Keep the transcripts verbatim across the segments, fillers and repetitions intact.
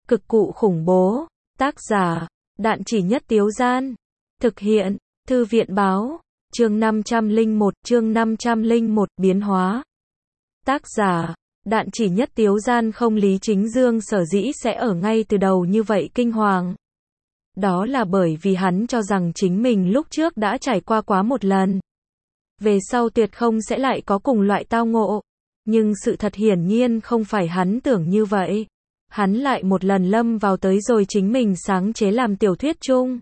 Cực cụ khủng bố. Tác giả, Đạn Chỉ Nhất Tiếu Gian. Thực hiện, Thư viện báo. Chương năm trăm lẻ một, chương năm trăm lẻ một, biến hóa. Tác giả, Đạn Chỉ Nhất Tiếu Gian. Không, Lý Chính Dương sở dĩ sẽ ở ngay từ đầu như vậy kinh hoàng. Đó là bởi vì hắn cho rằng chính mình lúc trước đã trải qua quá một lần. Về sau tuyệt không sẽ lại có cùng loại tao ngộ. Nhưng sự thật hiển nhiên không phải hắn tưởng như vậy. Hắn lại một lần lâm vào tới rồi chính mình sáng chế làm tiểu thuyết chung.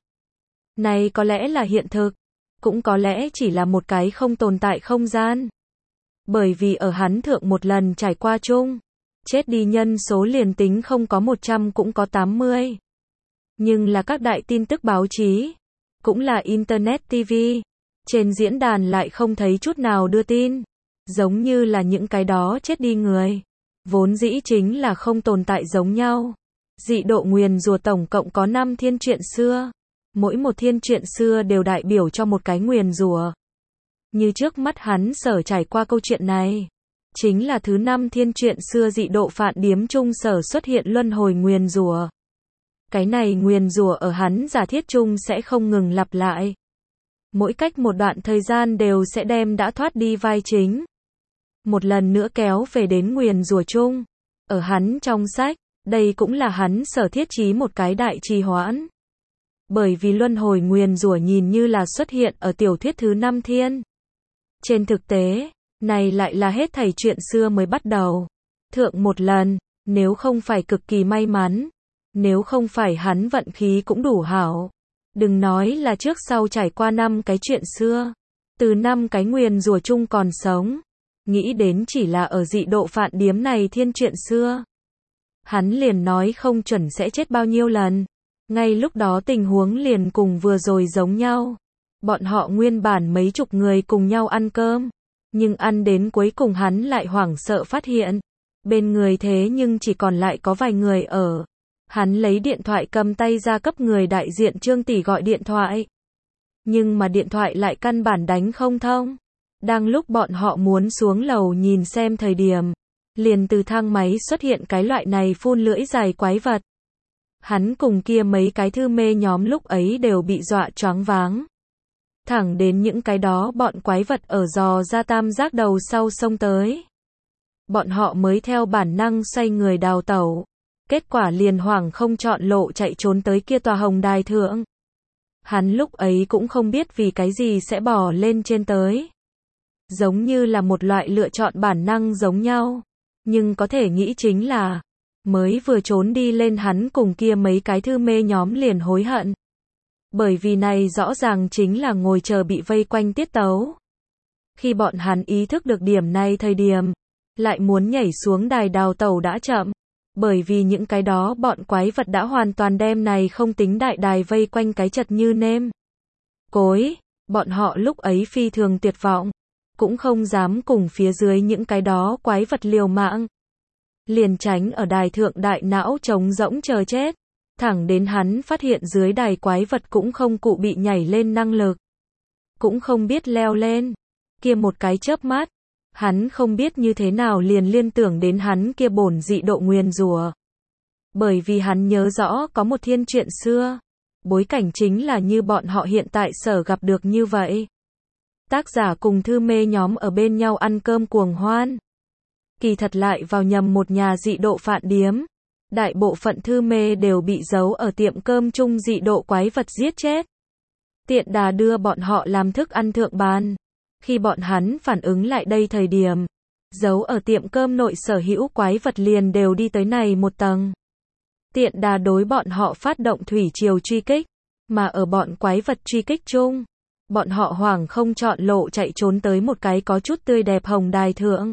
Này có lẽ là hiện thực, cũng có lẽ chỉ là một cái không tồn tại không gian. Bởi vì ở hắn thượng một lần trải qua chung, chết đi nhân số liền tính không có một trăm cũng có tám mươi. Nhưng là các đại tin tức báo chí, cũng là Internet ti vi, trên diễn đàn lại không thấy chút nào đưa tin. Giống như là những cái đó chết đi người, vốn dĩ chính là không tồn tại giống nhau. Dị độ nguyền rủa tổng cộng có năm thiên truyện xưa. Mỗi một thiên truyện xưa đều đại biểu cho một cái nguyền rủa. Như trước mắt hắn sở trải qua câu chuyện này, chính là thứ năm thiên truyện xưa dị độ phạn điếm chung sở xuất hiện luân hồi nguyền rủa. Cái này nguyền rủa ở hắn giả thiết chung sẽ không ngừng lặp lại. Mỗi cách một đoạn thời gian đều sẽ đem đã thoát đi vai chính một lần nữa kéo về đến nguyền rủa chung. Ở hắn trong sách, đây cũng là hắn sở thiết trí một cái đại trì hoãn. Bởi vì luân hồi nguyền rủa nhìn như là xuất hiện ở tiểu thuyết thứ năm thiên. Trên thực tế, này lại là hết thảy chuyện xưa mới bắt đầu. Thượng một lần, nếu không phải cực kỳ may mắn, nếu không phải hắn vận khí cũng đủ hảo. Đừng nói là trước sau trải qua năm cái chuyện xưa. Từ năm cái nguyền rủa chung còn sống. Nghĩ đến chỉ là ở dị độ phạn điếm này thiên chuyện xưa. Hắn liền nói không chuẩn sẽ chết bao nhiêu lần. Ngay lúc đó tình huống liền cùng vừa rồi giống nhau. Bọn họ nguyên bản mấy chục người cùng nhau ăn cơm. Nhưng ăn đến cuối cùng hắn lại hoảng sợ phát hiện. Bên người thế nhưng chỉ còn lại có vài người ở. Hắn lấy điện thoại cầm tay ra cấp người đại diện Trương tỷ gọi điện thoại. Nhưng mà điện thoại lại căn bản đánh không thông. Đang lúc bọn họ muốn xuống lầu nhìn xem thời điểm, liền từ thang máy xuất hiện cái loại này phun lưỡi dài quái vật. Hắn cùng kia mấy cái thư mê nhóm lúc ấy đều bị dọa choáng váng. Thẳng đến những cái đó bọn quái vật ở dò ra tam giác đầu sau xông tới. Bọn họ mới theo bản năng xoay người đào tẩu. Kết quả liền hoảng không chọn lộ chạy trốn tới kia tòa hồng đài thượng. Hắn lúc ấy cũng không biết vì cái gì sẽ bỏ lên trên tới. Giống như là một loại lựa chọn bản năng giống nhau. Nhưng có thể nghĩ chính là, mới vừa trốn đi lên hắn cùng kia mấy cái thư mê nhóm liền hối hận. Bởi vì này rõ ràng chính là ngồi chờ bị vây quanh tiết tấu. Khi bọn hắn ý thức được điểm này thời điểm, lại muốn nhảy xuống đài đào tẩu đã chậm. Bởi vì những cái đó bọn quái vật đã hoàn toàn đem này không tính đại đài vây quanh cái chật như nêm cối. Bọn họ lúc ấy phi thường tuyệt vọng. Cũng không dám cùng phía dưới những cái đó quái vật liều mạng. Liền tránh ở đài thượng đại não trống rỗng chờ chết. Thẳng đến hắn phát hiện dưới đài quái vật cũng không cụ bị nhảy lên năng lực. Cũng không biết leo lên. Kia một cái chớp mắt. Hắn không biết như thế nào liền liên tưởng đến hắn kia bổn dị độ nguyền rủa. Bởi vì hắn nhớ rõ có một thiên truyện xưa. Bối cảnh chính là như bọn họ hiện tại sở gặp được như vậy. Tác giả cùng thư mê nhóm ở bên nhau ăn cơm cuồng hoan. Kỳ thật lại vào nhầm một nhà dị độ phạn điếm. Đại bộ phận thư mê đều bị giấu ở tiệm cơm chung dị độ quái vật giết chết. Tiện đà đưa bọn họ làm thức ăn thượng bàn. Khi bọn hắn phản ứng lại đây thời điểm, giấu ở tiệm cơm nội sở hữu quái vật liền đều đi tới này một tầng. Tiện đà đối bọn họ phát động thủy triều truy kích. Mà ở bọn quái vật truy kích chung, bọn họ hoảng không chọn lộ chạy trốn tới một cái có chút tươi đẹp hồng đài thượng.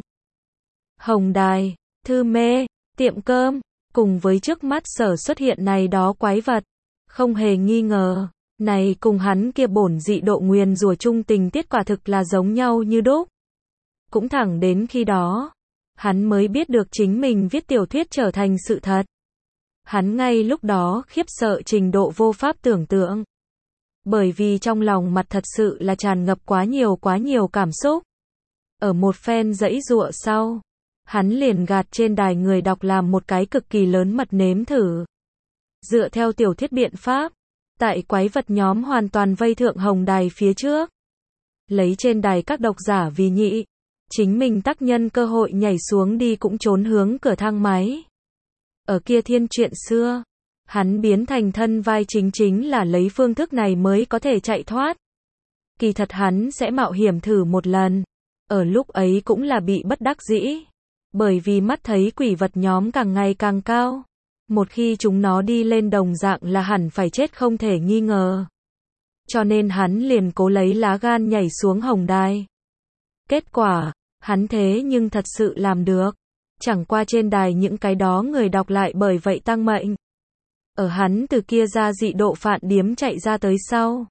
Hồng đài, thư mê, tiệm cơm, cùng với trước mắt sở xuất hiện này đó quái vật. Không hề nghi ngờ, này cùng hắn kia bổn dị độ nguyền rủa chung tình tiết quả thực là giống nhau như đúc. Cũng thẳng đến khi đó, hắn mới biết được chính mình viết tiểu thuyết trở thành sự thật. Hắn ngay lúc đó khiếp sợ trình độ vô pháp tưởng tượng. Bởi vì trong lòng mặt thật sự là tràn ngập quá nhiều quá nhiều cảm xúc. Ở một phen dãy giụa sau, hắn liền gạt trên đài người đọc làm một cái cực kỳ lớn mật nếm thử. Dựa theo tiểu thuyết biện pháp, tại quái vật nhóm hoàn toàn vây thượng hồng đài phía trước. Lấy trên đài các độc giả vì nhị, chính mình tác nhân cơ hội nhảy xuống đi cũng trốn hướng cửa thang máy. Ở kia thiên truyện xưa, hắn biến thành thân vai chính chính là lấy phương thức này mới có thể chạy thoát. Kỳ thật hắn sẽ mạo hiểm thử một lần. Ở lúc ấy cũng là bị bất đắc dĩ. Bởi vì mắt thấy quỷ vật nhóm càng ngày càng cao. Một khi chúng nó đi lên đồng dạng là hẳn phải chết không thể nghi ngờ. Cho nên hắn liền cố lấy lá gan nhảy xuống hồng đài. Kết quả, hắn thế nhưng thật sự làm được. Chẳng qua trên đài những cái đó người đọc lại bởi vậy tăng mệnh. Ở hắn từ kia ra dị độ phạn điếm chạy ra tới sau.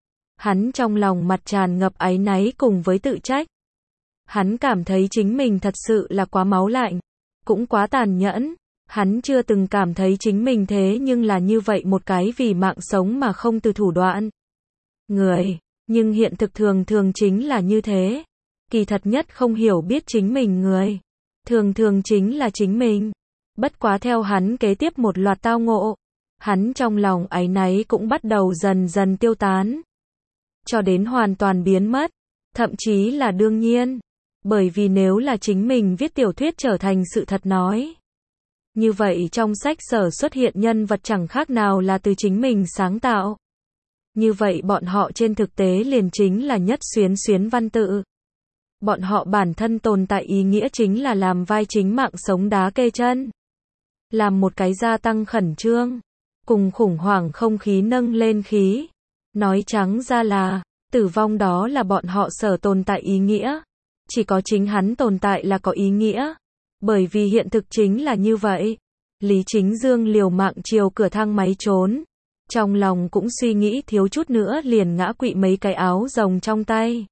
Hắn trong lòng mặt tràn ngập áy náy cùng với tự trách. Hắn cảm thấy chính mình thật sự là quá máu lạnh, cũng quá tàn nhẫn. Hắn chưa từng cảm thấy chính mình thế nhưng là như vậy một cái vì mạng sống mà không từ thủ đoạn. Người, nhưng hiện thực thường thường chính là như thế. Kỳ thật nhất không hiểu biết chính mình người. Thường thường chính là chính mình. Bất quá theo hắn kế tiếp một loạt tao ngộ. Hắn trong lòng áy náy cũng bắt đầu dần dần tiêu tán. Cho đến hoàn toàn biến mất. Thậm chí là đương nhiên. Bởi vì nếu là chính mình viết tiểu thuyết trở thành sự thật nói. Như vậy trong sách sở xuất hiện nhân vật chẳng khác nào là từ chính mình sáng tạo. Như vậy bọn họ trên thực tế liền chính là nhất xuyến xuyến văn tự. Bọn họ bản thân tồn tại ý nghĩa chính là làm vai chính mạng sống đá kê chân. Làm một cái gia tăng khẩn trương. Cùng khủng hoảng không khí nâng lên khí. Nói trắng ra là, tử vong đó là bọn họ sở tồn tại ý nghĩa. Chỉ có chính hắn tồn tại là có ý nghĩa. Bởi vì hiện thực chính là như vậy. Lý Chính Dương liều mạng chiều cửa thang máy trốn. Trong lòng cũng suy nghĩ thiếu chút nữa liền ngã quỵ mấy cái áo rồng trong tay.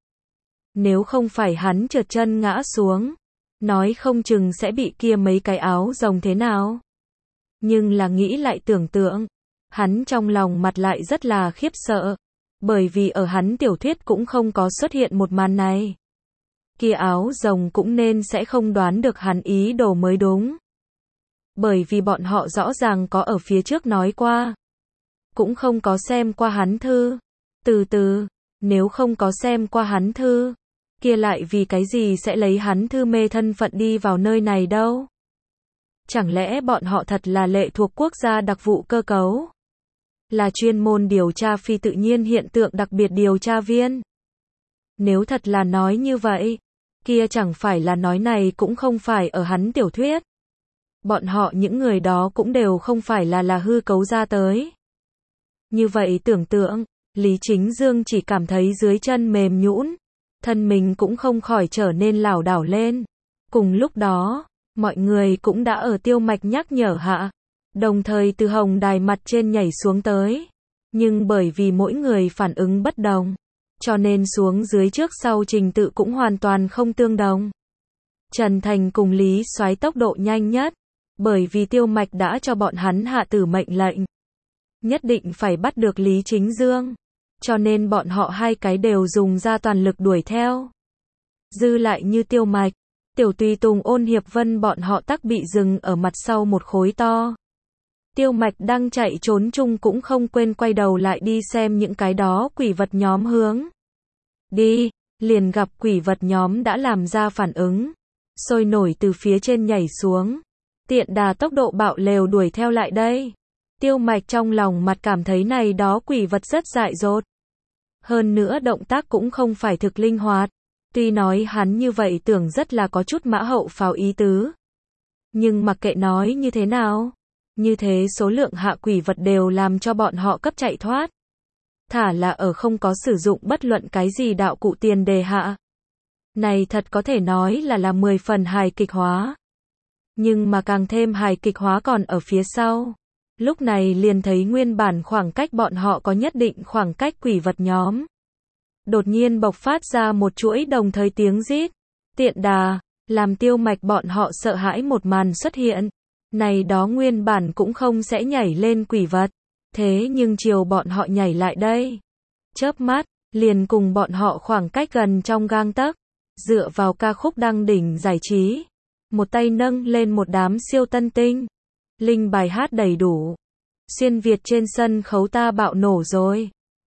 Nếu không phải hắn trượt chân ngã xuống, nói không chừng sẽ bị kia mấy cái áo rồng thế nào. Nhưng là nghĩ lại tưởng tượng, hắn trong lòng mặt lại rất là khiếp sợ. Bởi vì ở hắn tiểu thuyết cũng không có xuất hiện một màn này. Kia áo rồng cũng nên sẽ không đoán được hắn ý đồ mới đúng. Bởi vì bọn họ rõ ràng có ở phía trước nói qua. Cũng không có xem qua hắn thư. Từ từ, nếu không có xem qua hắn thư, kia lại vì cái gì sẽ lấy hắn thư mê thân phận đi vào nơi này đâu? Chẳng lẽ bọn họ thật là lệ thuộc quốc gia đặc vụ cơ cấu? Là chuyên môn điều tra phi tự nhiên hiện tượng đặc biệt điều tra viên? Nếu thật là nói như vậy, kia chẳng phải là nói này cũng không phải ở hắn tiểu thuyết. Bọn họ những người đó cũng đều không phải là là hư cấu ra tới. Như vậy tưởng tượng, Lý Chính Dương chỉ cảm thấy dưới chân mềm nhũn, thân mình cũng không khỏi trở nên lảo đảo lên. Cùng lúc đó, mọi người cũng đã ở Tiêu Mạch nhắc nhở hạ, đồng thời từ hồng đài mặt trên nhảy xuống tới. Nhưng bởi vì mỗi người phản ứng bất đồng, cho nên xuống dưới trước sau trình tự cũng hoàn toàn không tương đồng. Trần Thành cùng Lý Soái tốc độ nhanh nhất, bởi vì Tiêu Mạch đã cho bọn hắn hạ tử mệnh lệnh. Nhất định phải bắt được Lý Chính Dương. Cho nên bọn họ hai cái đều dùng ra toàn lực đuổi theo. Dư lại như Tiêu Mạch, Tiểu Tùy Tùng Ôn Hiệp Vân bọn họ tắc bị dừng ở mặt sau một khối to. Tiêu Mạch đang chạy trốn chung cũng không quên quay đầu lại đi xem những cái đó quỷ vật nhóm hướng. Đi, liền gặp quỷ vật nhóm đã làm ra phản ứng. Sôi nổi từ phía trên nhảy xuống. Tiện đà tốc độ bạo lều đuổi theo lại đây. Tiêu Mạch trong lòng mặt cảm thấy này đó quỷ vật rất dại dột. Hơn nữa động tác cũng không phải thực linh hoạt. Tuy nói hắn như vậy tưởng rất là có chút mã hậu pháo ý tứ. Nhưng mặc kệ nói như thế nào, như thế số lượng hạ quỷ vật đều làm cho bọn họ cấp chạy thoát. Thả là ở không có sử dụng bất luận cái gì đạo cụ tiền đề hạ. Này thật có thể nói là là mười phần hài kịch hóa. Nhưng mà càng thêm hài kịch hóa còn ở phía sau. Lúc này liền thấy nguyên bản khoảng cách bọn họ có nhất định khoảng cách quỷ vật nhóm. Đột nhiên bộc phát ra một chuỗi đồng thời tiếng rít. Tiện đà, làm Tiêu Mạch bọn họ sợ hãi một màn xuất hiện. Này đó nguyên bản cũng không sẽ nhảy lên quỷ vật. Thế nhưng chiều bọn họ nhảy lại đây. Chớp mắt, liền cùng bọn họ khoảng cách gần trong gang tấc. Dựa vào ca khúc đăng đỉnh giải trí. Một tay nâng lên một đám siêu tân tinh. Linh bài hát đầy đủ. Xuyên Việt trên sân khấu ta bạo nổ rồi.